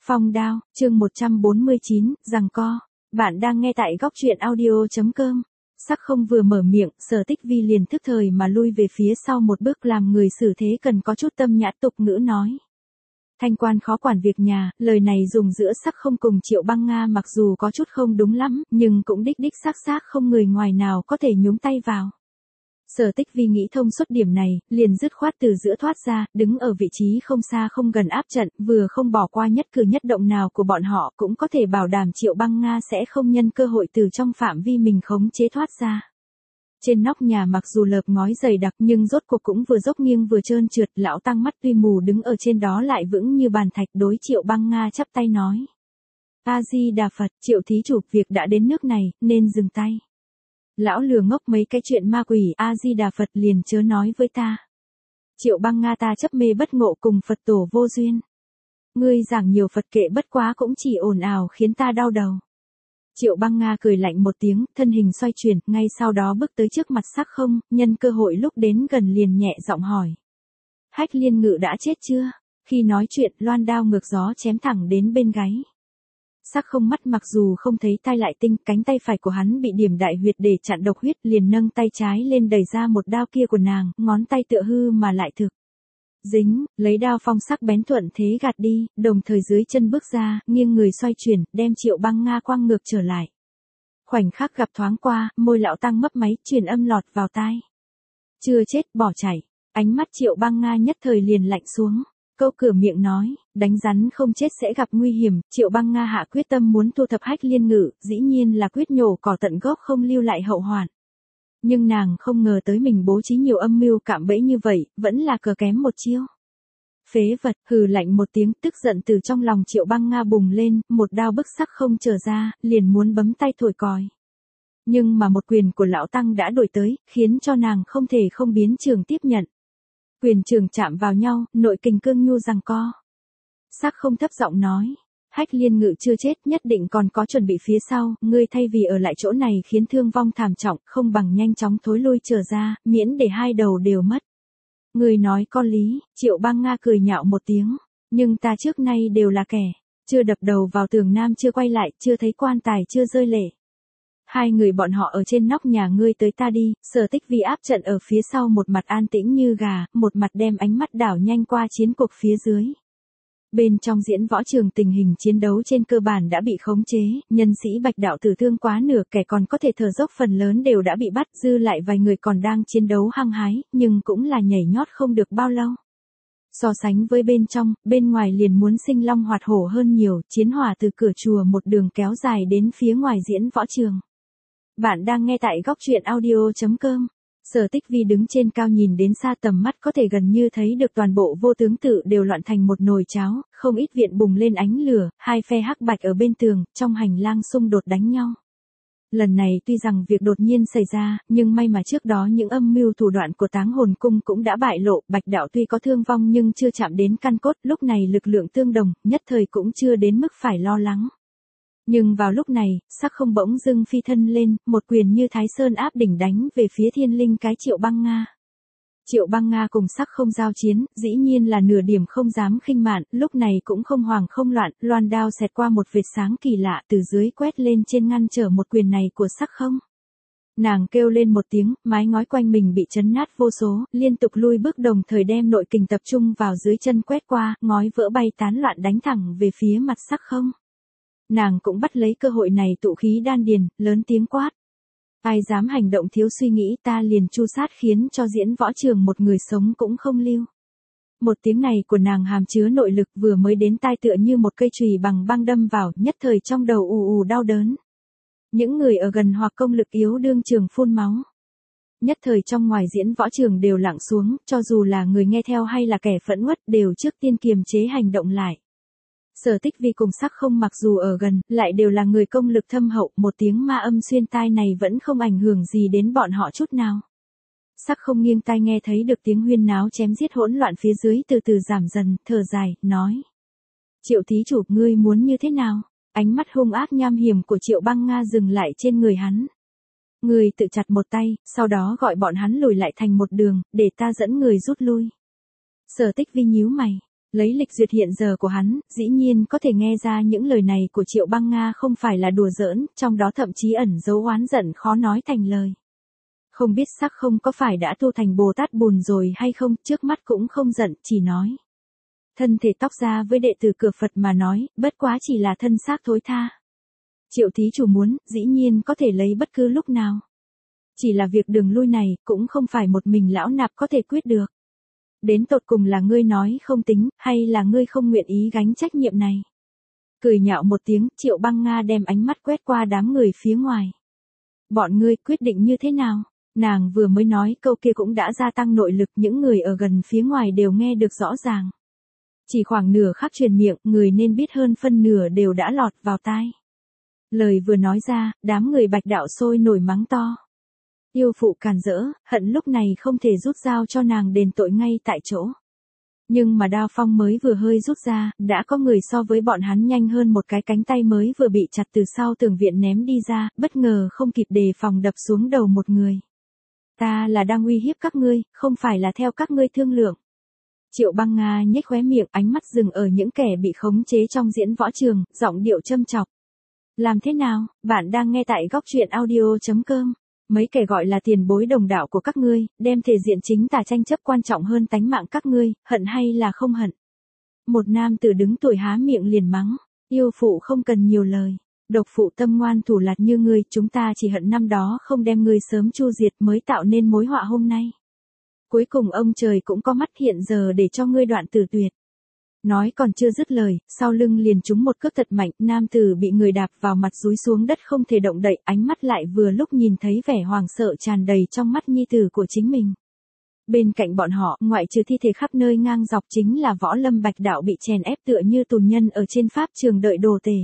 Phong đao, chương 149, giằng co. Bạn đang nghe tại góc truyện audio.com. Sắc không vừa mở miệng, Sở Tích Vi liền thức thời mà lui về phía sau một bước, làm người xử thế cần có chút tâm nhã, tục ngữ nói. Thanh quan khó quản việc nhà, lời này dùng giữa Sắc không cùng Triệu Băng Nga mặc dù có chút không đúng lắm, nhưng cũng đích đích xác không người ngoài nào có thể nhúng tay vào. Sở Tích Vi nghĩ thông suốt điểm này, liền dứt khoát từ giữa thoát ra, đứng ở vị trí không xa không gần áp trận, vừa không bỏ qua nhất cử nhất động nào của bọn họ, cũng có thể bảo đảm Triệu Băng Nga sẽ không nhân cơ hội từ trong phạm vi mình khống chế thoát ra. Trên nóc nhà mặc dù lợp ngói dày đặc nhưng rốt cuộc cũng vừa dốc nghiêng vừa trơn trượt, lão tăng mắt tuy mù đứng ở trên đó lại vững như bàn thạch, đối Triệu Băng Nga chắp tay nói. A-di Đà Phật, Triệu thí chủ, việc đã đến nước này, nên dừng tay. Lão lừa ngốc mấy cái chuyện ma quỷ, A-di-đà Phật liền chớ nói với ta. Triệu Băng Nga, ta chấp mê bất ngộ cùng Phật tổ vô duyên. Ngươi giảng nhiều Phật kệ bất quá cũng chỉ ồn ào khiến ta đau đầu. Triệu Băng Nga cười lạnh một tiếng, thân hình xoay chuyển, ngay sau đó bước tới trước mặt Sắc không, nhân cơ hội lúc đến gần liền nhẹ giọng hỏi. Hách Liên Ngự đã chết chưa? Khi nói chuyện, loan đao ngược gió chém thẳng đến bên gáy. Sắc không mắt mặc dù không thấy tai lại tinh, cánh tay phải của hắn bị điểm đại huyệt để chặn độc huyết, liền nâng tay trái lên đẩy ra một đao kia của nàng, ngón tay tựa hư mà lại thực. Dính, lấy đao phong sắc bén thuận thế gạt đi, đồng thời dưới chân bước ra, nghiêng người xoay chuyển, đem Triệu Băng Nga quăng ngược trở lại. Khoảnh khắc gặp thoáng qua, môi lão tăng mấp máy, truyền âm lọt vào tai. Chưa chết, bỏ chạy. Ánh mắt Triệu Băng Nga nhất thời liền lạnh xuống. Câu cửa miệng nói, đánh rắn không chết sẽ gặp nguy hiểm, Triệu Băng Nga hạ quyết tâm muốn thu thập Hách Liên Ngự, dĩ nhiên là quyết nhổ cỏ tận gốc không lưu lại hậu hoạn. Nhưng nàng không ngờ tới mình bố trí nhiều âm mưu cạm bẫy như vậy, vẫn là cờ kém một chiêu. Phế vật, hừ lạnh một tiếng, tức giận từ trong lòng Triệu Băng Nga bùng lên, một đao bức Sắc không trở ra, liền muốn bấm tay thổi còi. Nhưng mà một quyền của lão tăng đã đuổi tới, khiến cho nàng không thể không biến trường tiếp nhận. Quyền trường chạm vào nhau, nội kình cương nhu giằng co. Sắc không thấp giọng nói, Hách Liên Ngự chưa chết, nhất định còn có chuẩn bị phía sau, ngươi thay vì ở lại chỗ này khiến thương vong thảm trọng, không bằng nhanh chóng thối lui trở ra, miễn để hai đầu đều mất. Ngươi nói có lý, Triệu Băng Nga cười nhạo một tiếng, nhưng ta trước nay đều là kẻ, chưa đập đầu vào tường nam chưa quay lại, chưa thấy quan tài chưa rơi lệ. Hai người bọn họ ở trên nóc nhà, ngươi tới ta đi, Sở Tích Vi áp trận ở phía sau, một mặt an tĩnh như gà, một mặt đem ánh mắt đảo nhanh qua chiến cuộc phía dưới. Bên trong diễn võ trường tình hình chiến đấu trên cơ bản đã bị khống chế, nhân sĩ Bạch đạo tử thương quá nửa, kẻ còn có thể thở dốc phần lớn đều đã bị bắt, dư lại vài người còn đang chiến đấu hăng hái, nhưng cũng là nhảy nhót không được bao lâu. So sánh với bên trong, bên ngoài liền muốn sinh long hoạt hổ hơn nhiều, chiến hỏa từ cửa chùa một đường kéo dài đến phía ngoài diễn võ trường. Bạn đang nghe tại góc truyện audio.com. Sở Tích Vi đứng trên cao nhìn đến xa, tầm mắt có thể gần như thấy được toàn bộ Vô Tướng Tự đều loạn thành một nồi cháo, không ít viện bùng lên ánh lửa, hai phe hắc bạch ở bên tường, trong hành lang xung đột đánh nhau. Lần này tuy rằng việc đột nhiên xảy ra, nhưng may mà trước đó những âm mưu thủ đoạn của Táng Hồn Cung cũng đã bại lộ, Bạch đạo tuy có thương vong nhưng chưa chạm đến căn cốt, lúc này lực lượng tương đồng, nhất thời cũng chưa đến mức phải lo lắng. Nhưng vào lúc này, Sắc không bỗng dưng phi thân lên, một quyền như Thái Sơn áp đỉnh đánh về phía thiên linh cái Triệu Băng Nga. Triệu Băng Nga cùng Sắc không giao chiến, dĩ nhiên là nửa điểm không dám khinh mạn, lúc này cũng không hoảng không loạn, loan đao xẹt qua một vệt sáng kỳ lạ từ dưới quét lên trên ngăn trở một quyền này của Sắc không. Nàng kêu lên một tiếng, mái ngói quanh mình bị chấn nát vô số, liên tục lui bước đồng thời đem nội kình tập trung vào dưới chân quét qua, ngói vỡ bay tán loạn đánh thẳng về phía mặt Sắc không. Nàng cũng bắt lấy cơ hội này tụ khí đan điền, lớn tiếng quát. Ai dám hành động thiếu suy nghĩ, ta liền tru sát, khiến cho diễn võ trường một người sống cũng không lưu. Một tiếng này của nàng hàm chứa nội lực, vừa mới đến tai tựa như một cây chùy bằng băng đâm vào, nhất thời trong đầu ù ù đau đớn. Những người ở gần hoặc công lực yếu đương trường phun máu. Nhất thời trong ngoài diễn võ trường đều lặng xuống, cho dù là người nghe theo hay là kẻ phẫn uất đều trước tiên kiềm chế hành động lại. Sở Tích Vi cùng Sắc không mặc dù ở gần, lại đều là người công lực thâm hậu, một tiếng ma âm xuyên tai này vẫn không ảnh hưởng gì đến bọn họ chút nào. Sắc không nghiêng tai nghe thấy được tiếng huyên náo chém giết hỗn loạn phía dưới từ từ giảm dần, thở dài, nói. Triệu thí chủ, ngươi muốn như thế nào? Ánh mắt hung ác nham hiểm của Triệu Băng Nga dừng lại trên người hắn. Ngươi tự chặt một tay, sau đó gọi bọn hắn lùi lại thành một đường, để ta dẫn người rút lui. Sở Tích Vi nhíu mày. Lấy lịch duyệt hiện giờ của hắn, dĩ nhiên có thể nghe ra những lời này của Triệu Băng Nga không phải là đùa giỡn, trong đó thậm chí ẩn dấu oán giận khó nói thành lời. Không biết Sắc Không có phải đã tu thành Bồ Tát Bùn rồi hay không, trước mắt cũng không giận, chỉ nói. Thân thể tóc ra với đệ tử cửa Phật mà nói, bất quá chỉ là thân xác thối tha. Triệu thí chủ muốn, dĩ nhiên có thể lấy bất cứ lúc nào. Chỉ là việc đường lui này, cũng không phải một mình lão nạp có thể quyết được. Đến tột cùng là ngươi nói không tính, hay là ngươi không nguyện ý gánh trách nhiệm này. Cười nhạo một tiếng, Triệu Băng Nga đem ánh mắt quét qua đám người phía ngoài. Bọn ngươi quyết định như thế nào? Nàng vừa mới nói câu kia cũng đã gia tăng nội lực, những người ở gần phía ngoài đều nghe được rõ ràng. Chỉ khoảng nửa khắc truyền miệng, người nên biết hơn phân nửa đều đã lọt vào tai. Lời vừa nói ra, đám người Bạch đạo sôi nổi mắng to. Yêu phụ càn rỡ, hận lúc này không thể rút dao cho nàng đền tội ngay tại chỗ. Nhưng mà đao phong mới vừa hơi rút ra, đã có người so với bọn hắn nhanh hơn một cái cánh tay mới vừa bị chặt từ sau tường viện ném đi ra, bất ngờ không kịp đề phòng đập xuống đầu một người. Ta là đang uy hiếp các ngươi, không phải là theo các ngươi thương lượng. Triệu Băng Nga nhếch khóe miệng, ánh mắt dừng ở những kẻ bị khống chế trong diễn võ trường, giọng điệu châm chọc. Làm thế nào, bạn đang nghe tại góc truyện audio.com. Mấy kẻ gọi là tiền bối đồng đạo của các ngươi, đem thể diện chính tà tranh chấp quan trọng hơn tánh mạng các ngươi, hận hay là không hận. Một nam tử đứng tuổi há miệng liền mắng, yêu phụ không cần nhiều lời. Độc phụ tâm ngoan thủ lạt như ngươi, chúng ta chỉ hận năm đó không đem ngươi sớm chu diệt mới tạo nên mối họa hôm nay. Cuối cùng ông trời cũng có mắt hiện giờ để cho ngươi đoạn tử tuyệt. Nói còn chưa dứt lời, sau lưng liền trúng một cước thật mạnh, nam tử bị người đạp vào mặt dúi xuống đất không thể động đậy, ánh mắt lại vừa lúc nhìn thấy vẻ hoảng sợ tràn đầy trong mắt nhi tử của chính mình. Bên cạnh bọn họ, ngoại trừ thi thể khắp nơi ngang dọc chính là Võ Lâm Bạch đạo bị chèn ép tựa như tù nhân ở trên pháp trường đợi đồ tể.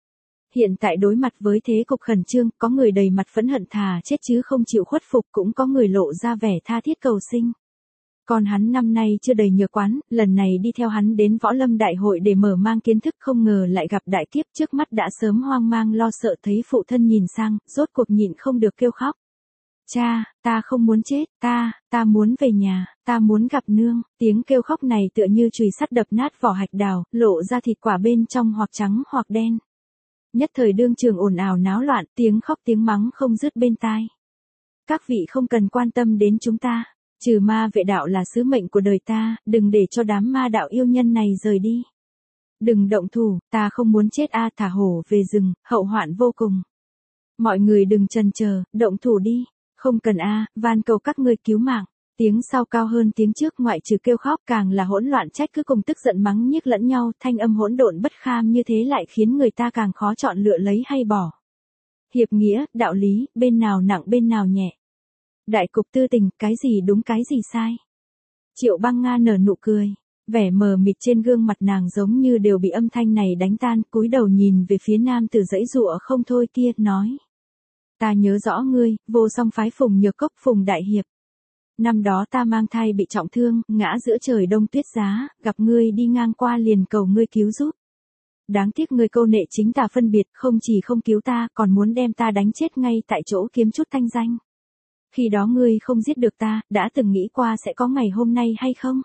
Hiện tại đối mặt với thế cục khẩn trương, có người đầy mặt phẫn hận thà chết chứ không chịu khuất phục, cũng có người lộ ra vẻ tha thiết cầu sinh. Còn hắn năm nay chưa đầy nhờ quán, lần này đi theo hắn đến Võ Lâm Đại hội để mở mang kiến thức, không ngờ lại gặp đại kiếp, trước mắt đã sớm hoang mang lo sợ, thấy phụ thân nhìn sang, rốt cuộc nhịn không được kêu khóc. Cha, ta không muốn chết, ta muốn về nhà, ta muốn gặp nương. Tiếng kêu khóc này tựa như chùy sắt đập nát vỏ hạch đào, lộ ra thịt quả bên trong hoặc trắng hoặc đen. Nhất thời đương trường ồn ào náo loạn, tiếng khóc tiếng mắng không dứt bên tai. Các vị không cần quan tâm đến chúng ta. Trừ ma vệ đạo là sứ mệnh của đời ta, đừng để cho đám ma đạo yêu nhân này rời đi. Đừng động thủ, ta không muốn chết thả hổ về rừng, hậu hoạn vô cùng. Mọi người đừng chần chờ, động thủ đi. Không cần van cầu các ngươi cứu mạng. Tiếng sau cao hơn tiếng trước, ngoại trừ kêu khóc càng là hỗn loạn trách cứ cùng tức giận mắng nhiếc lẫn nhau, thanh âm hỗn độn bất kham như thế lại khiến người ta càng khó chọn lựa lấy hay bỏ. Hiệp nghĩa, đạo lý, bên nào nặng bên nào nhẹ. Đại cục tư tình, cái gì đúng cái gì sai. Triệu Băng Nga nở nụ cười, vẻ mờ mịt trên gương mặt nàng giống như đều bị âm thanh này đánh tan, cúi đầu nhìn về phía nam tử giãy giụa không thôi kia, nói. Ta nhớ rõ ngươi, vô song phái Phùng Nhược Cốc Phùng Đại Hiệp. Năm đó ta mang thai bị trọng thương, ngã giữa trời đông tuyết giá, gặp ngươi đi ngang qua liền cầu ngươi cứu giúp. Đáng tiếc ngươi câu nệ chính tà phân biệt, không chỉ không cứu ta, còn muốn đem ta đánh chết ngay tại chỗ kiếm chút thanh danh. Khi đó ngươi không giết được ta, đã từng nghĩ qua sẽ có ngày hôm nay hay không?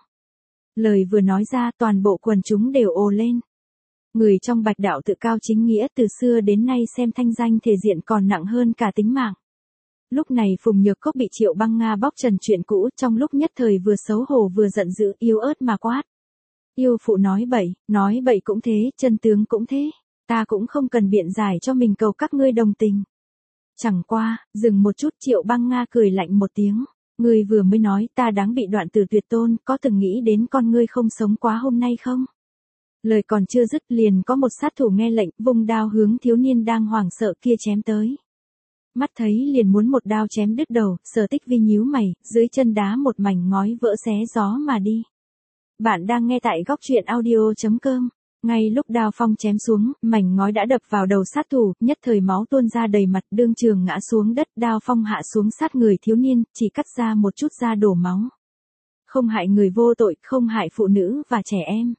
Lời vừa nói ra, toàn bộ quần chúng đều ồ lên. Người trong Bạch đạo tự cao chính nghĩa, từ xưa đến nay xem thanh danh thể diện còn nặng hơn cả tính mạng. Lúc này Phùng Nhược Cốc bị Triệu Băng Nga bóc trần chuyện cũ, trong lúc nhất thời vừa xấu hổ vừa giận dữ, yếu ớt mà quát. Yêu phụ nói bậy cũng thế, chân tướng cũng thế. Ta cũng không cần biện giải cho mình cầu các ngươi đồng tình. Chẳng qua, dừng một chút, Triệu Băng Nga cười lạnh một tiếng. Ngươi vừa mới nói ta đáng bị đoạn tử tuyệt tôn, có từng nghĩ đến con ngươi không sống quá hôm nay không? Lời còn chưa dứt liền có một sát thủ nghe lệnh, vung đao hướng thiếu niên đang hoảng sợ kia chém tới. Mắt thấy liền muốn một đao chém đứt đầu, Sở Tích Vi nhíu mày, dưới chân đá một mảnh ngói vỡ xé gió mà đi. Bạn đang nghe tại góc truyện audio.com. Ngay lúc đao phong chém xuống, mảnh ngói đã đập vào đầu sát thủ, nhất thời máu tuôn ra đầy mặt, đương trường ngã xuống đất, đao phong hạ xuống sát người thiếu niên, chỉ cắt ra một chút da đổ máu. Không hại người vô tội, không hại phụ nữ và trẻ em.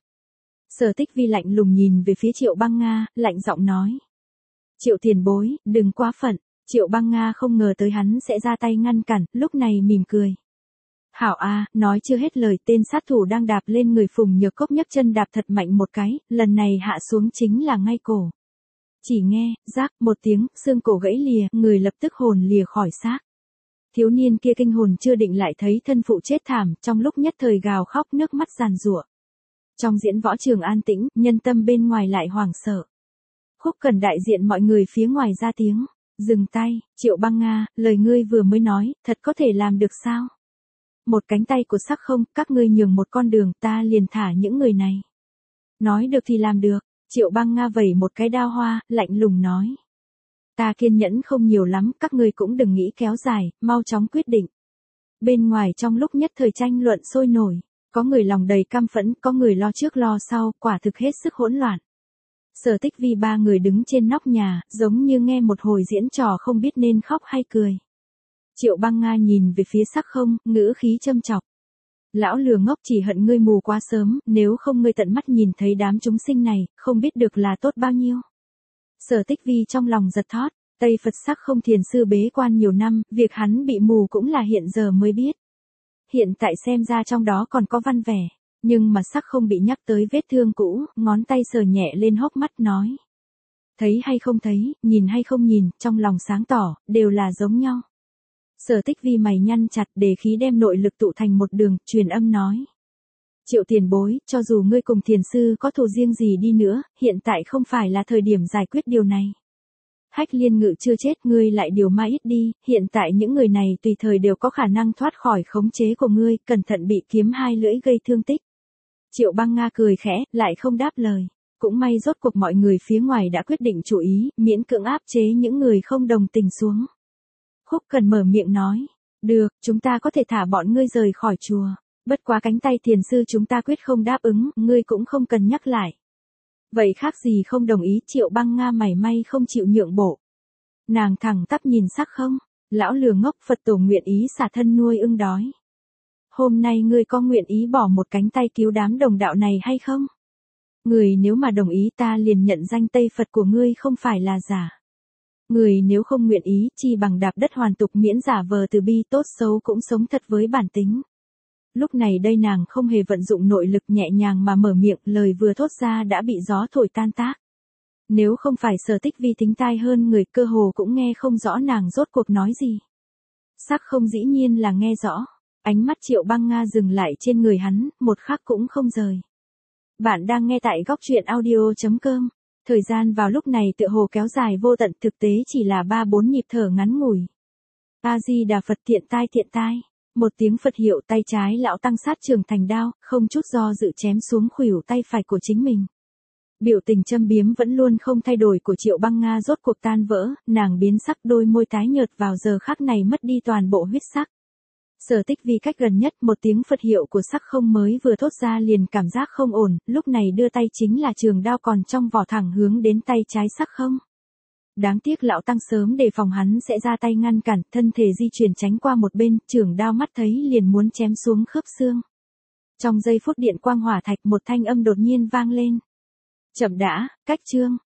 Sở Tích Vi lạnh lùng nhìn về phía Triệu Băng Nga, lạnh giọng nói. Triệu tiền bối, đừng quá phận. Triệu Băng Nga không ngờ tới hắn sẽ ra tay ngăn cản, lúc này mỉm cười. Hảo a, nói chưa hết lời, tên sát thủ đang đạp lên người Phùng Nhược Cốc nhấc chân đạp thật mạnh một cái, lần này hạ xuống chính là ngay cổ. Chỉ nghe, rác một tiếng, xương cổ gãy lìa, người lập tức hồn lìa khỏi xác. Thiếu niên kia kinh hồn chưa định lại thấy thân phụ chết thảm, trong lúc nhất thời gào khóc nước mắt giàn giụa. Trong diễn võ trường an tĩnh, nhân tâm bên ngoài lại hoảng sợ. Khúc Cần đại diện mọi người phía ngoài ra tiếng, dừng tay, Triệu Băng Nga, lời ngươi vừa mới nói, thật có thể làm được sao? Một cánh tay của Sắc Không, các ngươi nhường một con đường, ta liền thả những người này. Nói được thì làm được, Triệu Băng Nga vẩy một cái đao hoa, lạnh lùng nói. Ta kiên nhẫn không nhiều lắm, các ngươi cũng đừng nghĩ kéo dài, mau chóng quyết định. Bên ngoài trong lúc nhất thời tranh luận sôi nổi, có người lòng đầy căm phẫn, có người lo trước lo sau, quả thực hết sức hỗn loạn. Sở Tích Vi ba người đứng trên nóc nhà, giống như nghe một hồi diễn trò không biết nên khóc hay cười. Triệu Băng Nga nhìn về phía Sắc Không, ngữ khí châm chọc. Lão lừa ngốc, chỉ hận ngươi mù quá sớm, nếu không ngươi tận mắt nhìn thấy đám chúng sinh này, không biết được là tốt bao nhiêu. Sở Tích Vi trong lòng giật thót, Tây Phật Sắc Không thiền sư bế quan nhiều năm, việc hắn bị mù cũng là hiện giờ mới biết. Hiện tại xem ra trong đó còn có văn vẻ, nhưng mà Sắc Không bị nhắc tới vết thương cũ, ngón tay sờ nhẹ lên hốc mắt nói. Thấy hay không thấy, nhìn hay không nhìn, trong lòng sáng tỏ, đều là giống nhau. Sở Tích Vi mày nhăn chặt, để khí đem nội lực tụ thành một đường, truyền âm nói. Triệu tiền bối, cho dù ngươi cùng thiền sư có thù riêng gì đi nữa, hiện tại không phải là thời điểm giải quyết điều này. Hách Liên Ngự chưa chết, ngươi lại điều ma ít đi, hiện tại những người này tùy thời đều có khả năng thoát khỏi khống chế của ngươi, cẩn thận bị kiếm hai lưỡi gây thương tích. Triệu Băng Nga cười khẽ, lại không đáp lời. Cũng may rốt cuộc mọi người phía ngoài đã quyết định chủ ý, miễn cưỡng áp chế những người không đồng tình xuống. Khúc Cần mở miệng nói, được, chúng ta có thể thả bọn ngươi rời khỏi chùa. Bất quá cánh tay thiền sư chúng ta quyết không đáp ứng, ngươi cũng không cần nhắc lại. Vậy khác gì không đồng ý, Triệu Băng Nga mảy may không chịu nhượng bộ. Nàng thẳng tắp nhìn Sắc Không, lão lừa ngốc, Phật tổ nguyện ý xả thân nuôi ưng đói. Hôm nay ngươi có nguyện ý bỏ một cánh tay cứu đám đồng đạo này hay không? Người nếu mà đồng ý ta liền nhận danh Tây Phật của ngươi không phải là giả. Người nếu không nguyện ý, chi bằng đạp đất hoàn tục, miễn giả vờ từ bi, tốt xấu cũng sống thật với bản tính. Lúc này đây nàng không hề vận dụng nội lực, nhẹ nhàng mà mở miệng, lời vừa thốt ra đã bị gió thổi tan tác. Nếu không phải Sở Tích Vi tính tai hơn người, cơ hồ cũng nghe không rõ nàng rốt cuộc nói gì. Sắc Không dĩ nhiên là nghe rõ, ánh mắt Triệu Băng Nga dừng lại trên người hắn, một khắc cũng không rời. Bạn đang nghe tại góc truyện audio.com. Thời gian vào lúc này tựa hồ kéo dài vô tận, thực tế chỉ là 3-4 nhịp thở ngắn ngủi. A-di-đà Phật, thiện tai. Một tiếng Phật hiệu, tay trái lão tăng sát trường thành đao, không chút do dự chém xuống khuỷu tay phải của chính mình. Biểu tình châm biếm vẫn luôn không thay đổi của Triệu Băng Nga rốt cuộc tan vỡ, nàng biến sắc, đôi môi tái nhợt vào giờ khắc này mất đi toàn bộ huyết sắc. Sở Tích Vi cách gần nhất, một tiếng Phật hiệu của Sắc Không mới vừa thốt ra liền cảm giác không ổn, lúc này đưa tay chính là trường đao còn trong vỏ thẳng hướng đến tay trái Sắc Không. Đáng tiếc lão tăng sớm đề phòng hắn sẽ ra tay ngăn cản, thân thể di chuyển tránh qua một bên, trường đao mắt thấy liền muốn chém xuống khớp xương. Trong giây phút điện quang hỏa thạch, một thanh âm đột nhiên vang lên. Chậm đã, cách chương.